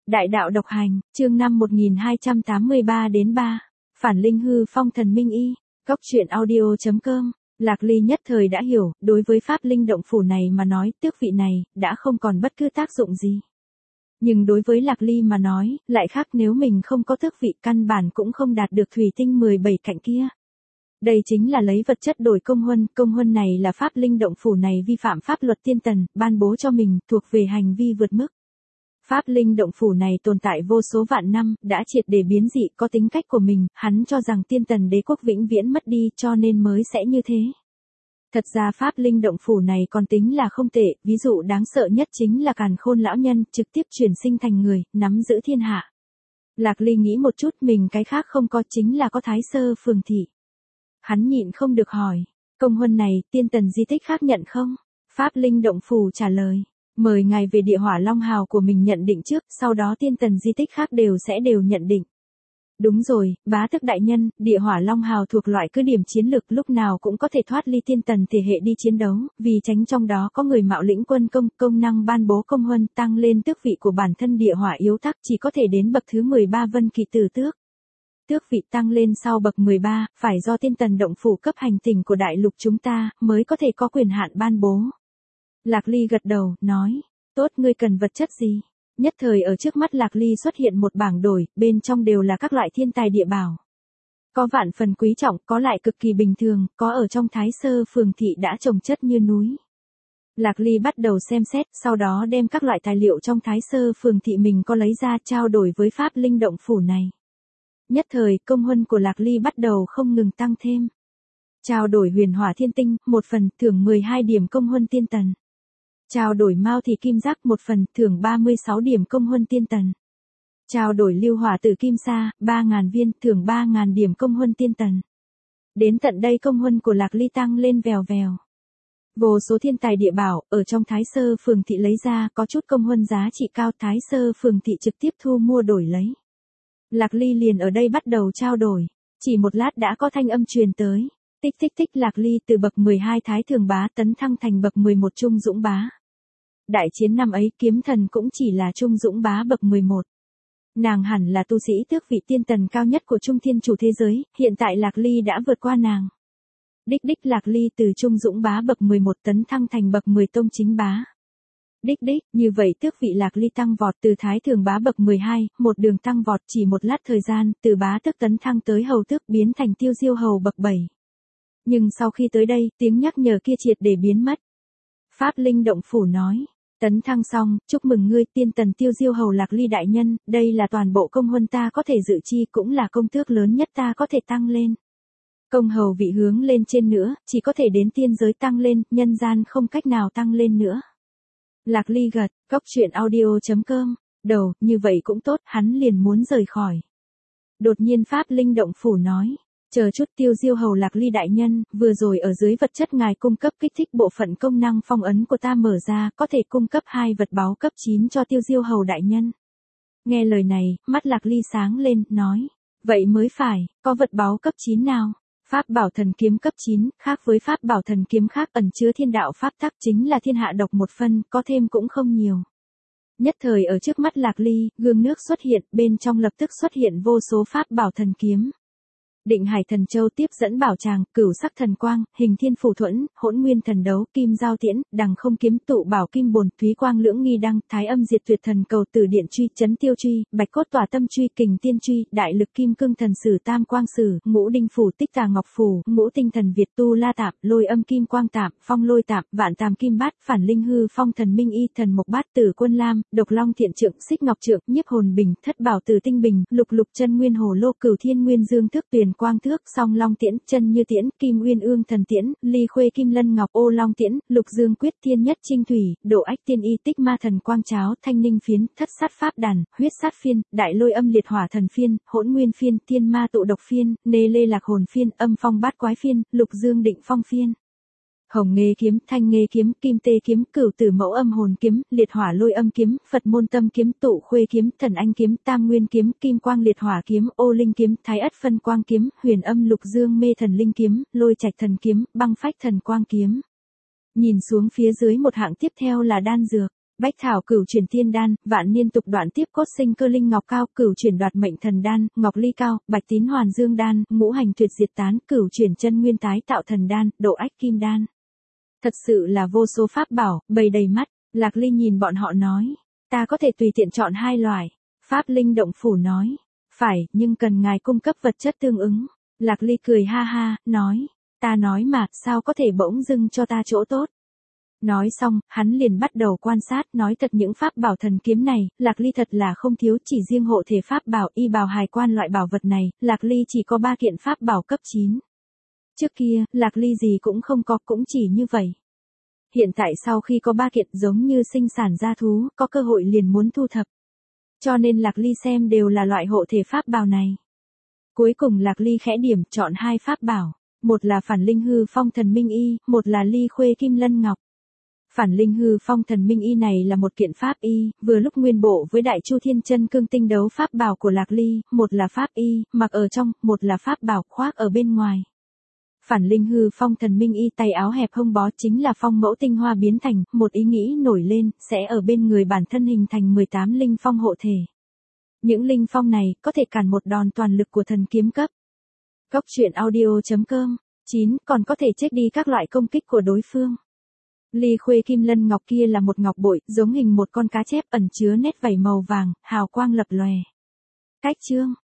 Đại đạo độc hành, chương 5 1283 đến 3. Phản linh hư phong thần minh y. Góc truyện audio.com. Lạc Ly nhất thời đã hiểu, đối với pháp linh động phủ này mà nói, tước vị này đã không còn bất cứ tác dụng gì. Nhưng đối với Lạc Ly mà nói, lại khác, nếu mình không có tước vị, căn bản cũng không đạt được thủy tinh 17 cạnh kia. Đây chính là lấy vật chất đổi công huân này là pháp linh động phủ này vi phạm pháp luật tiên tần, ban bố cho mình, thuộc về hành vi vượt mức. Pháp linh động phủ này tồn tại vô số vạn năm, đã triệt để biến dị, có tính cách của mình, hắn cho rằng tiên tần đế quốc vĩnh viễn mất đi, cho nên mới sẽ như thế. Thật ra pháp linh động phủ này còn tính là không tệ, ví dụ đáng sợ nhất chính là Càn Khôn lão nhân, trực tiếp chuyển sinh thành người, nắm giữ thiên hạ. Lạc Ly nghĩ một chút, mình cái khác không có, chính là có Thái Sơ Phường Thị. Hắn nhịn không được hỏi, công huân này, tiên tần di tích khác nhận không? Pháp linh động phủ trả lời, mời ngài về địa hỏa long hào của mình nhận định trước, sau đó tiên tần di tích khác đều nhận định. Đúng rồi, bá tước đại nhân, địa hỏa long hào thuộc loại cứ điểm chiến lược, lúc nào cũng có thể thoát ly tiên tần thể hệ đi chiến đấu, vì tránh trong đó có người mạo lĩnh quân công năng ban bố công huân, tăng lên tước vị của bản thân địa hỏa yếu tắc, chỉ có thể đến bậc thứ 13 vân kỳ tử tước. Tước vị tăng lên sau bậc 13, phải do tiên tần động phủ cấp hành tinh của đại lục chúng ta, mới có thể có quyền hạn ban bố. Lạc Ly gật đầu, nói, tốt, ngươi cần vật chất gì? Nhất thời ở trước mắt Lạc Ly xuất hiện một bảng đổi, bên trong đều là các loại thiên tài địa bảo. Có vạn phần quý trọng, có lại cực kỳ bình thường, có ở trong Thái Sơ Phường Thị đã trồng chất như núi. Lạc Ly bắt đầu xem xét, sau đó đem các loại tài liệu trong Thái Sơ Phường Thị mình có lấy ra trao đổi với pháp linh động phủ này. Nhất thời, công huân của Lạc Ly bắt đầu không ngừng tăng thêm. Trao đổi huyền hỏa thiên tinh, 1 phần, thưởng 12 điểm công huân tiên tần. Trao đổi mao thì kim giác, 1 phần, thưởng 36 điểm công huân tiên tần. Trao đổi lưu hỏa tử kim sa, 3.000 viên, thưởng 3.000 điểm công huân tiên tần. Đến tận đây công huân của Lạc Ly tăng lên vèo vèo. Vô số thiên tài địa bảo, ở trong Thái Sơ Phường Thị lấy ra, có chút công huân giá trị cao, Thái Sơ Phường Thị trực tiếp thu mua đổi lấy. Lạc Ly liền ở đây bắt đầu trao đổi. Chỉ một lát đã có thanh âm truyền tới. Tích tích tích, Lạc Ly từ bậc 12 Thái Thường Bá tấn thăng thành bậc 11 Trung Dũng Bá. Đại chiến năm ấy kiếm thần cũng chỉ là Trung Dũng Bá bậc 11. Nàng hẳn là tu sĩ tước vị tiên tần cao nhất của Trung Thiên Chủ thế giới, hiện tại Lạc Ly đã vượt qua nàng. Đích đích, Lạc Ly từ Trung Dũng Bá bậc 11 tấn thăng thành bậc 10 Tông Chính Bá. Đích đích, như vậy tước vị Lạc Ly tăng vọt từ Thái Thường Bá bậc 12, một đường tăng vọt chỉ một lát thời gian, từ bá tước tấn thăng tới hầu tước, biến thành tiêu diêu hầu bậc 7. Nhưng sau khi tới đây, tiếng nhắc nhở kia triệt để biến mất. Pháp linh động phủ nói, tấn thăng xong, chúc mừng ngươi tiên tần tiêu diêu hầu Lạc Ly đại nhân, đây là toàn bộ công huân ta có thể dự chi, cũng là công tước lớn nhất ta có thể tăng lên. Công hầu vị hướng lên trên nữa, chỉ có thể đến tiên giới tăng lên, nhân gian không cách nào tăng lên nữa. Lạc Ly gật, góc truyện audio.com, đầu, như vậy cũng tốt, hắn liền muốn rời khỏi. Đột nhiên pháp linh động phủ nói, chờ chút tiêu diêu hầu Lạc Ly đại nhân, vừa rồi ở dưới vật chất ngài cung cấp kích thích bộ phận công năng phong ấn của ta mở ra, có thể cung cấp 2 vật báu cấp 9 cho tiêu diêu hầu đại nhân. Nghe lời này, mắt Lạc Ly sáng lên, nói, vậy mới phải, có vật báu cấp 9 nào? Pháp bảo thần kiếm cấp 9, khác với pháp bảo thần kiếm khác ẩn chứa thiên đạo pháp tắc, chính là thiên hạ độc một phân, có thêm cũng không nhiều. Nhất thời ở trước mắt Lạc Ly, gương nước xuất hiện, bên trong lập tức xuất hiện vô số pháp bảo thần kiếm. Định Hải Thần Châu tiếp dẫn bảo tràng, Cửu Sắc Thần Quang, Hình Thiên Phù Thuẫn, Hỗn Nguyên Thần Đấu, Kim Giao Tiễn, Đằng Không Kiếm, Tụ Bảo Kim Bồn, Thúy Quang Lưỡng Nghi Đăng, Thái Âm Diệt Tuyệt Thần Cầu, Tử Điện Truy, Chấn Tiêu Truy, Bạch Cốt Tỏa Tâm Truy, Kình Tiên Truy, Đại Lực Kim Cương Thần Sử, Tam Quang Sử, Ngũ Đinh Phủ, Tích Tà Ngọc Phủ, Ngũ Tinh Thần Việt, Tu La Tạp, Lôi Âm Kim Quang Tạp, Phong Lôi Tạp, Vạn Tàm Kim Bát, Phản Linh Hư Phong Thần Minh Y, Thần Mộc Bát, Tử Quân Lam, Độc Long Thiện Trượng, Xích Ngọc Trượng, Nhiếp Hồn Bình, Thất Bảo Tử Tinh Bình, Lục Lục Chân Nguyên Hồ Lô, Cửu Thiên Nguyên Dương Thước, Tuyền Quang Thước, Song Long Tiễn, Chân Như Tiễn, Kim Uyên Ương Thần Tiễn, Ly Khuê Kim Lân Ngọc, Ô Long Tiễn, Lục Dương Quyết, Thiên Nhất Trinh Thủy, Độ Ách Tiên Y, Tích Ma Thần Quang Cháo, Thanh Ninh Phiến, Thất Sát Pháp Đàn, Huyết Sát Phiên, Đại Lôi Âm Liệt Hỏa Thần Phiên, Hỗn Nguyên Phiên, Thiên Ma Tụ Độc Phiên, Nê Lê Lạc Hồn Phiên, Âm Phong Bát Quái Phiên, Lục Dương Định Phong Phiên. Hồng Nghê Kiếm, Thanh Nghê Kiếm, Kim Tê Kiếm, Cửu Tử Mẫu Âm Hồn Kiếm, Liệt Hỏa Lôi Âm Kiếm, Phật Môn Tâm Kiếm, Tụ Khuê Kiếm, Thần Anh Kiếm, Tam Nguyên Kiếm, Kim Quang Liệt Hỏa Kiếm, Ô Linh Kiếm, Thái Ất Phân Quang Kiếm, Huyền Âm Lục Dương Mê Thần Linh Kiếm, Lôi Trạch Thần Kiếm, Băng Phách Thần Quang Kiếm. Nhìn xuống phía dưới một hạng tiếp theo là đan dược. Bách thảo cửu chuyển tiên đan, vạn niên tục đoạn tiếp cốt sinh cơ linh ngọc cao, cửu chuyển đoạt mệnh thần đan, ngọc ly cao, bạch tín hoàn dương đan, ngũ hành tuyệt diệt tán, cửu chuyển chân nguyên tái tạo thần đan, độ ách kim đan. Thật sự là vô số pháp bảo, bày đầy mắt. Lạc Ly nhìn bọn họ nói, ta có thể tùy tiện chọn 2 loại. Pháp Linh động phủ nói, phải, nhưng cần ngài cung cấp vật chất tương ứng. Lạc Ly cười ha ha, nói, ta nói mà, sao có thể bỗng dưng cho ta chỗ tốt. Nói xong, hắn liền bắt đầu quan sát, nói thật những pháp bảo thần kiếm này, Lạc Ly thật là không thiếu, chỉ riêng hộ thể pháp bảo, y bào hài quan loại bảo vật này, Lạc Ly chỉ có 3 kiện pháp bảo cấp 9. Trước kia, Lạc Ly gì cũng không có, cũng chỉ như vậy. Hiện tại sau khi có 3 kiện giống như sinh sản ra thú, có cơ hội liền muốn thu thập. Cho nên Lạc Ly xem đều là loại hộ thể pháp bảo này. Cuối cùng Lạc Ly khẽ điểm chọn 2 pháp bảo, một là Phản Linh Hư Phong Thần Minh Y, một là Ly Khuê Kim Lân Ngọc. Phản Linh Hư Phong Thần Minh Y này là một kiện pháp y, vừa lúc nguyên bộ với Đại Chu Thiên Chân Cương Tinh Đấu pháp bảo của Lạc Ly, một là pháp y, mặc ở trong, một là pháp bảo khoác ở bên ngoài. Phản Linh Hư Phong Thần Minh Y tay áo hẹp hông bó chính là phong mẫu tinh hoa biến thành, một ý nghĩ nổi lên, sẽ ở bên người bản thân hình thành 18 linh phong hộ thể. Những linh phong này có thể cản một đòn toàn lực của thần kiếm cấp. Góc truyện audio.com 9. Còn có thể check đi các loại công kích của đối phương. Ly Khuê Kim Lân Ngọc kia là một ngọc bội, giống hình một con cá chép ẩn chứa nét vảy màu vàng, hào quang lập lòe. Cách chương